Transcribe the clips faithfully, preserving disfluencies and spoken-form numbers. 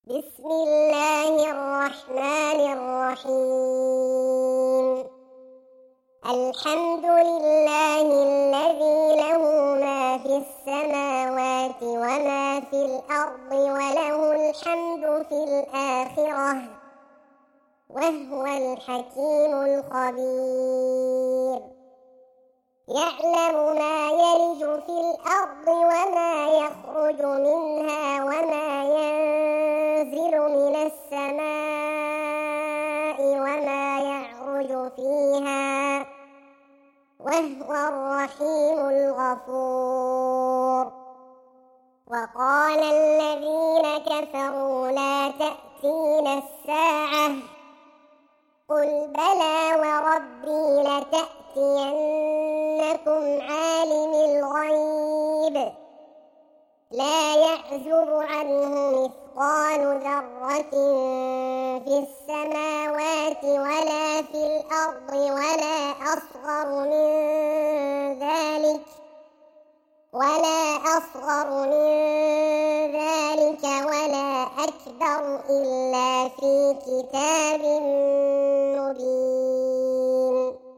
بسم الله الرحمن الرحيم. الحمد لله الذي له ما في السماوات وما في الأرض وله الحمد في الآخرة وهو الحكيم الخبير. يعلم ما يلج في الأرض وما يخرج منها وما ينزل من السماء وما يعرج فيها وهو الرحيم الغفور. وقال الذين كفروا لا تأتينا الساعة قل بلى وربي لتأتينكم عالم الغيب لا يعزب عنه مثقال ذرة في السماوات ولا في الأرض ولا أصغر من ذلك ولا أصغر من ذلك ولا أكبر إلا في كتاب مبين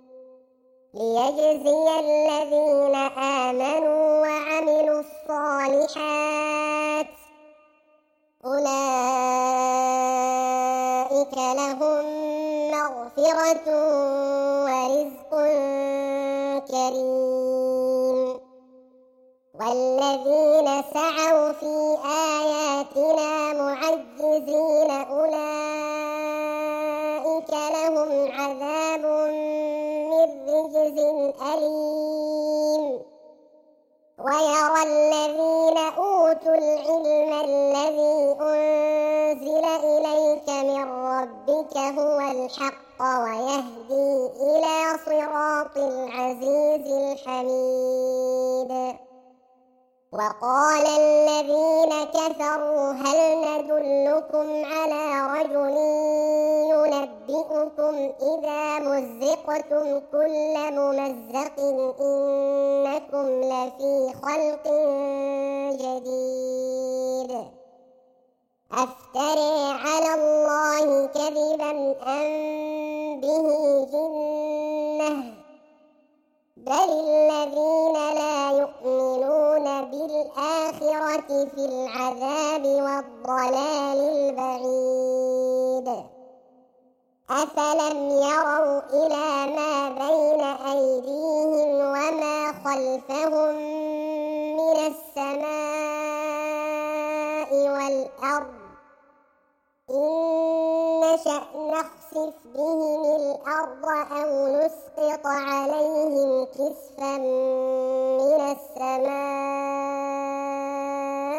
ليجزي الذين آمنوا وعملوا الصالحات أولئك لهم مغفرة ورزق كريم. والذين سعوا في آياتنا معجزين أولئك لهم عذاب من رجز أليم. ويرى الذين أوتوا العلم الذي أنزل إليك من ربك هو الحق ويهدي إلى صراط العزيز الحميد. وقال الذين كفروا هل ندلكم على رجل ينبئكم إذا مزقتم كل ممزق إنكم لفي خلق جديد أفتري على الله كذبا أم به جنة بل الذين لا يؤمنون بالآخرة في العذاب والضلال البعيد. أفلم يروا إلى ما بين أيديهم وما خلفهم من السماء والأرض إن نشأ نخسف بهم الأرض أو نسقط عليهم كسفا من السماء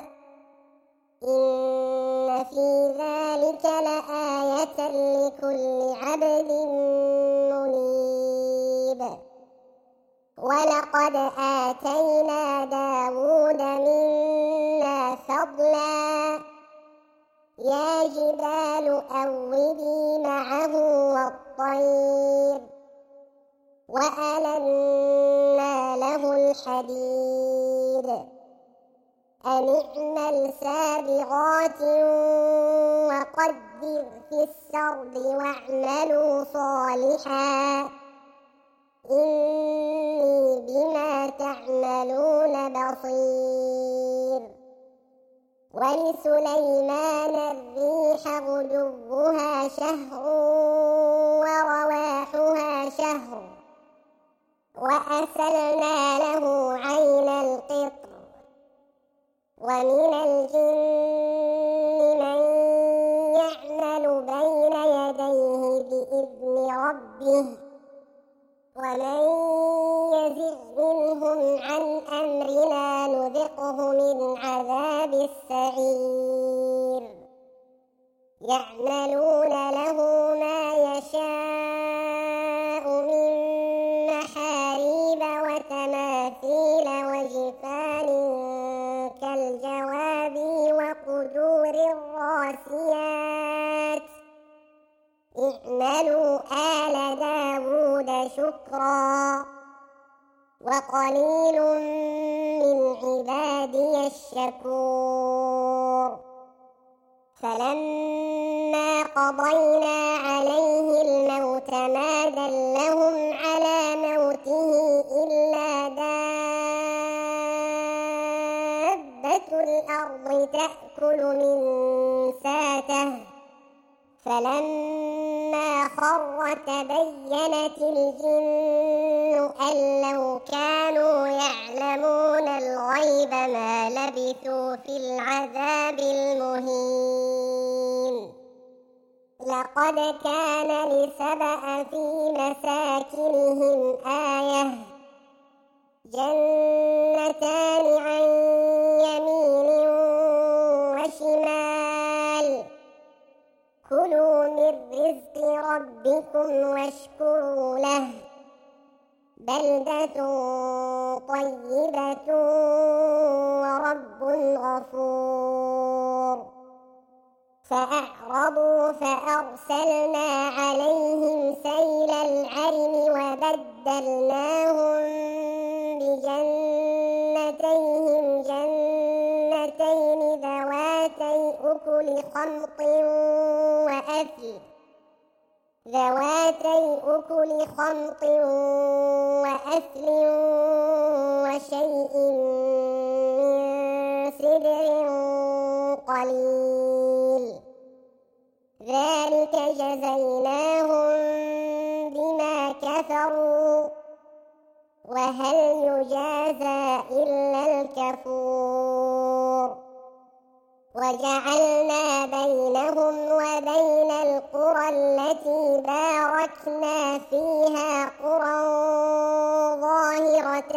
إن في ذلك لآية لكل عبد منيب. ولقد آتينا داود منا فضلا يا جبال أوبي معه والطير وألنا له الحديد أن اعمل سابغات وقدر في السرد واعملوا صالحا إني بما تعملون بصير. ولسليمان الريح غدوها شهر ورواحها شهر وأسلنا له عين القطر ومن الجن من يعمل بين يديه بإذن ربه ومن يزغ منهم عن أمرنا نذقه من عذاب السعير. يعملون له ما يشاء من محاريب وتماثيل وجفان كالجواب وقدور الراسيات اعملوا آل داود شكرا وقليل من عبادي الشكور. فلما قضينا عليه الموت ما دلهم على موته إلا دابة الأرض تأكل من ساته فلما خر تبينت الجن أن لو كانوا يعلمون الغيب ما لبثوا في العذاب المهين لقد كان لسبأ في مساكنهم آية جنتان عن يمين وشمال كلوا من رزق ربكم واشكروا له بلدة طيبة ورب غفور فأعرضوا فأرسلنا عليهم سيل العرم وبدلناهم بجنتيهم جنتين ذواتي أكل خمط وأثل ذواتي أكل خمط وأثل وشيء من سدر قليل ذلك جزيناهم بما كفروا وهل يجازى إلا الكفور وجعلنا بينهم وبين القرى التي باركنا فيها قرى ظاهرة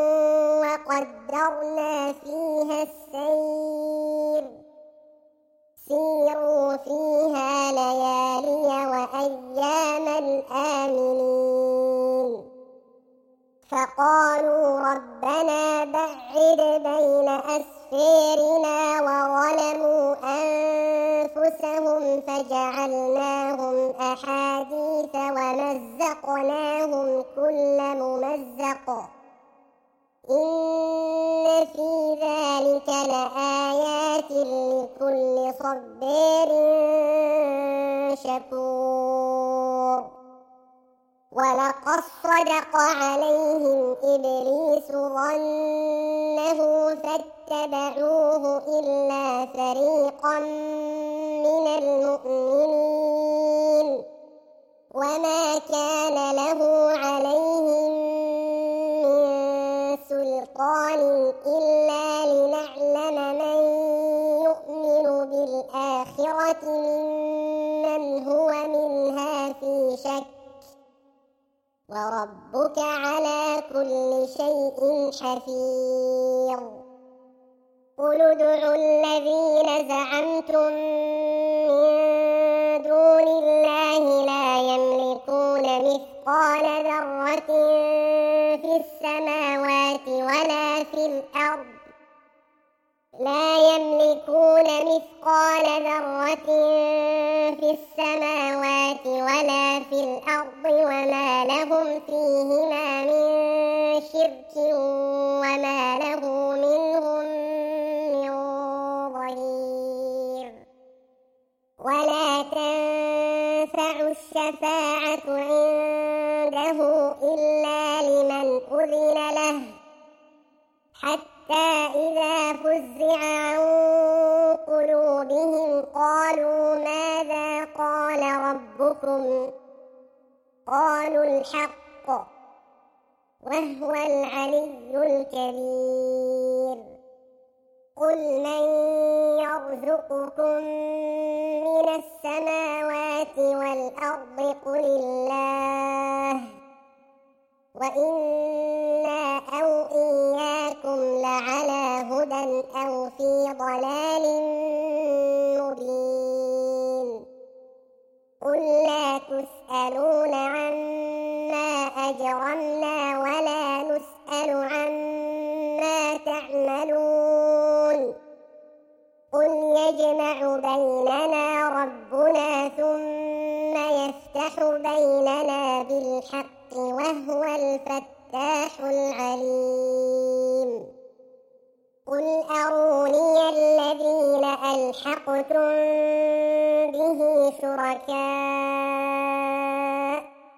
وقدرنا فيها السير سيروا فيها ليالي وأياما آمنين فقالوا ربنا بعد بين أسفارنا وظلموا أنفسهم فجعلناهم أحاديث ومزقناهم كل ممزق إن في ذلك لآيات لكل صبار شكور ولقد صدق عليهم إبليس ظنه فاتبعوه إلا فريقا من المؤمنين وما كان له عليهم من سلطان إلا لنعلم من يؤمن بالآخرة ممن هو منها في شك وربك على كل شيء حفيظ قل ادعوا الذين زعمتم من دون الله لا يملكون مثقال ذرة في السماوات ولا في الأرض لا يملكون مثقال ذرة في السماوات ولا في الأرض وما لهم فيهما من شرك وما له منهم من ظهير ولا تنفع الشفاعة عنده إلا لمن أذن له حتى إذا فزع عن قلوبهم قالوا ماذا قال ربكم قالوا الحق وهو العلي الكبير قل من يرزقكم من السماوات والأرض قل الله وإنا أو إياكم لعلى هدى أو في ضلال مبين قل لا تسألون عما أجرمنا ولا نسأل عما تعملون قل يجمع بيننا ربنا ثم يفتح بيننا بالحق وهو الفتاح العليم قل أروني الذين ألحقتم شركاء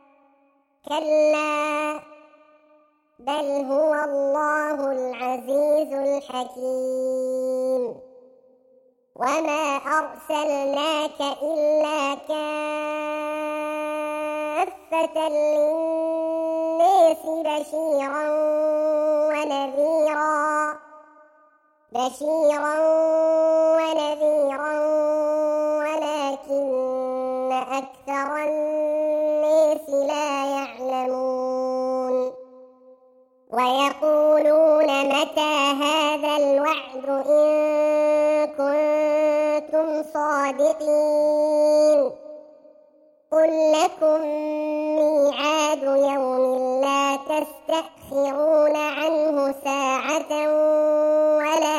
كلا بل هو الله العزيز الحكيم وما أرسلناك إلا كافة للناس بشيرا ونذيرا بشيرا ونذيرا ولكن أكثر الناس لا يعلمون ويقولون متى هذا الوعد إن كنتم صادقين قل لكم ميعاد يوم لا تستأخرون عنه ساعة ولا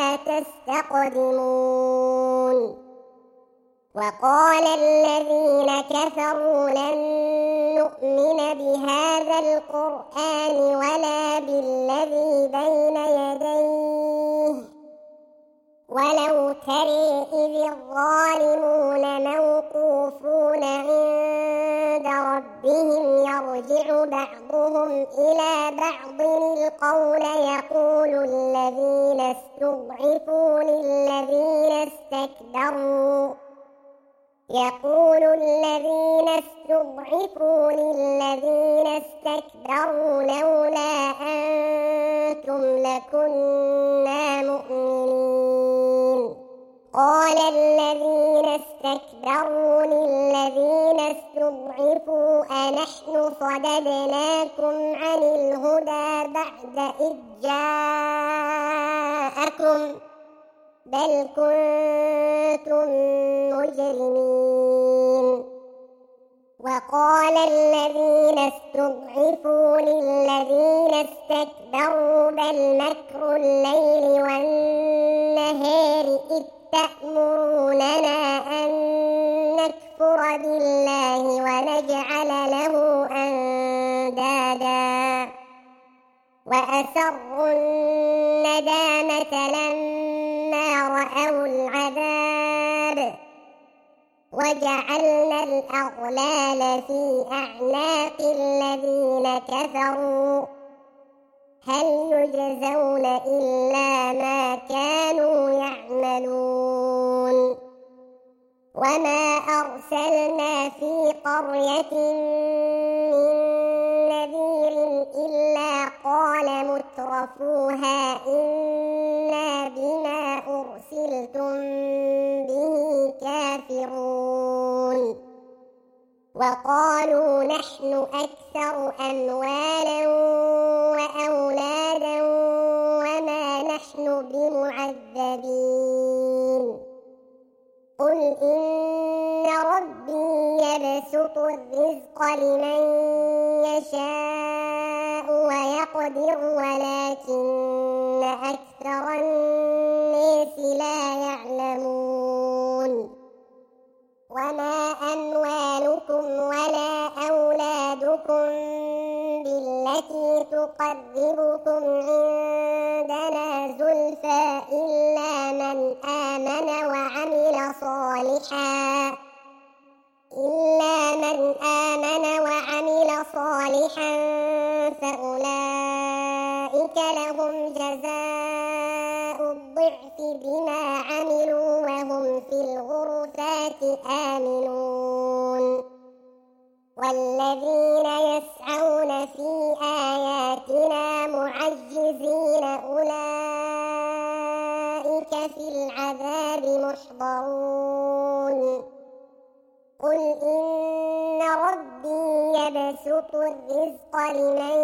تستقدمون وقال الذين كفروا لن نؤمن بهذا القرآن ولا بالذي بين يديه ولو ترى إذ الظالمون موقوفون عند ربهم يرجع بعضهم إلى بعض القول يقول الذين استضعفوا للذين استكبروا يقول الذين استضعفوا للذين استكبروا لولا أنتم لكنا مؤمنين قال الذين استكبروا للذين استضعفوا أنحن صددناكم عن الهدى بعد إذ جاءكم بل كنتم مجرمين وقال الذين استضعفوا للذين استكبروا بل مكر الليل والنهار إذ تأمروننا أن نكفر بالله ونجعل له أندادا وأسروا الندامة لما رأوا العذاب وجعلنا الأغلال في أعناق الذين كفروا هل يجزون إلا ما كانوا يعملون وما أرسلنا في قرية من نذير إلا قال مترفوها إنا بما أرسلتم به كافرون وقالوا نحن أكثر أموالا وأولادا وما نحن بمعذبين قل إن ربي يبسط الرزق لمن يشاء ويقدر ولكن أكثر الناس لا يعلمون وما أموالكم ولا أولادكم بالتي تقربكم عندنا زلفى إلا من آمن وعمل صالحا إلا من آمن وعمل صالحا فأولئك لهم جزاء الضعف بما عملوا وهم في الغرفات آمنون والذين يسعون في آياتنا معجزين أولئك في العذاب محضرون قل إن ربي يبسط الرزق لمن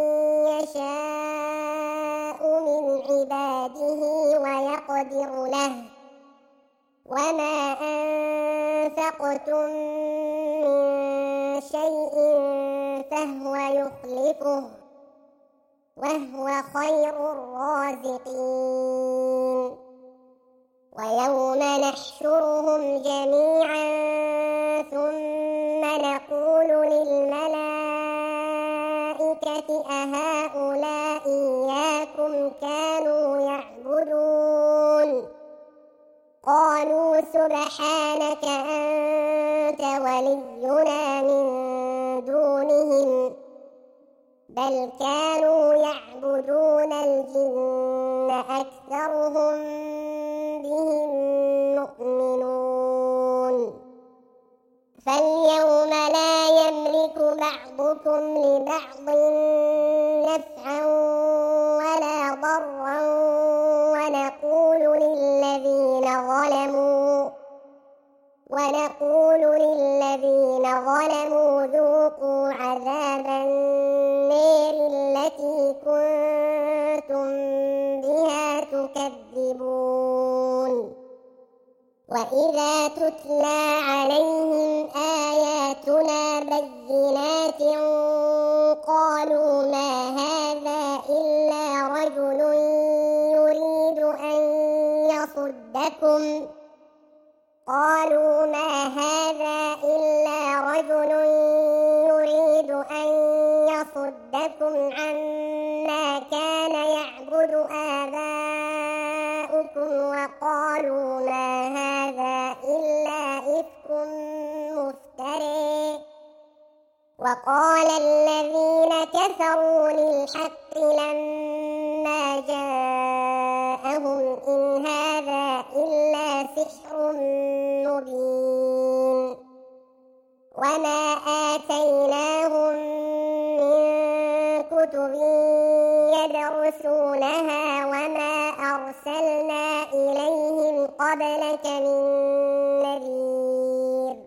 يشاء من عباده ويقدر له وما أنفقتم من شيء فهو يخلفه وهو خير الرازقين ويوم نحشرهم جميعا ثم نقول للملائكة أهؤلاء إياكم كانوا يعبدون قالوا سبحانك لك أنت ولينا من دونهم بل كانوا يعبدون الجن أكثرهم بهم مؤمنون فاليوم لا يملك بعضكم لبعض نفعا ولا ضرا ونقول للذين ظلموا ونقول للذين ظلموا ذوقوا عذاب النار التي كنتم بها تكذبون وإذا تتلى عليهم آياتنا بينات قالوا ما هذا إلا رجل يريد أن يصدكم قالوا ما هذا إلا رجل يريد أن يصدكم عما كان يعبد آباؤكم وقالوا ما هذا إلا إفك مفتري وقال الذين كفروا للحق لما جاءهم إن هذا إلا سحر مبين وما آتيناهم من كتب يدرسونها وما أرسلنا إليهم قبلك من نذير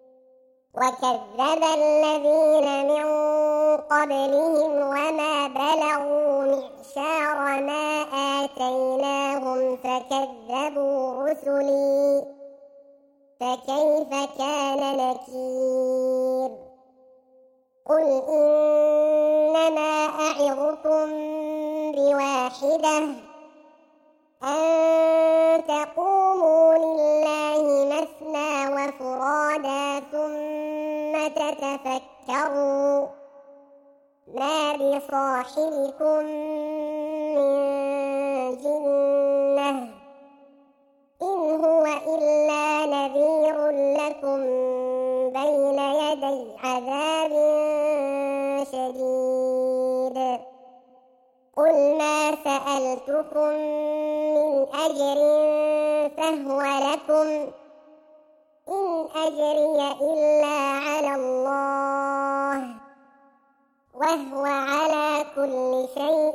وكذب الذين من قبلهم وما بلغوا معشار ما آتيناهم فكذبوا رسلي فكيف كان نكير قل إنما أعظكم بواحدة أن تقوموا لله مثنى وفرادا ثم تتفكروا ما بصاحبكم من جنة إن هو إلا نذير لكم بين يدي عذاب شديد قل ما سألتكم من أجر فهو لكم إن أجري إلا على الله وهو على كل شيء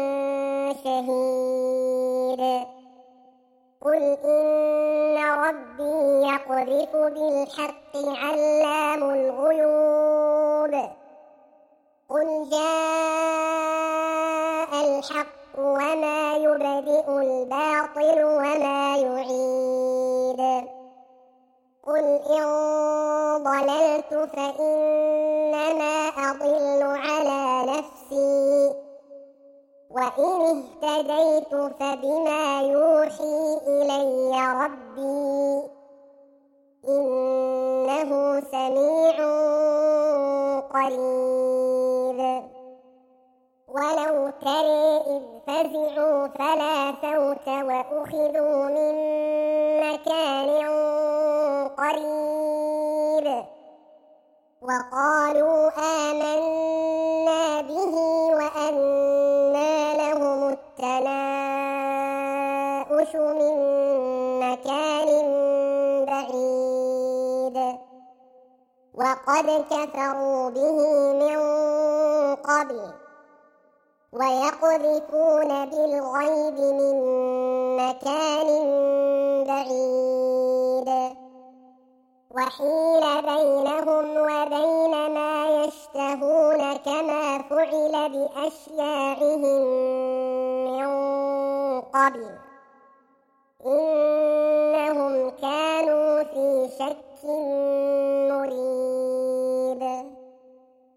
شهيد قل إن ربي يقذف بالحق علام الغيوب قل جاء الحق وما يبدئ الباطل وما يعيد قل إن ضللت فإنما أضل على نفسي وإن اهتديت فبما يوحي إلي ربي إنه سميع قريب ولو ترى إذ فزعوا فلا فوت وأخذوا من مكان قريب وقالوا آمنا به وأنى لهم التناؤش من مكان بعيد وقد كفروا به من قبل ويقذفون بالغيب من مكان بعيد وحيل بينهم وبين ما يشتهون كما فعل بأشياعهم من قبل إنهم كانوا في شك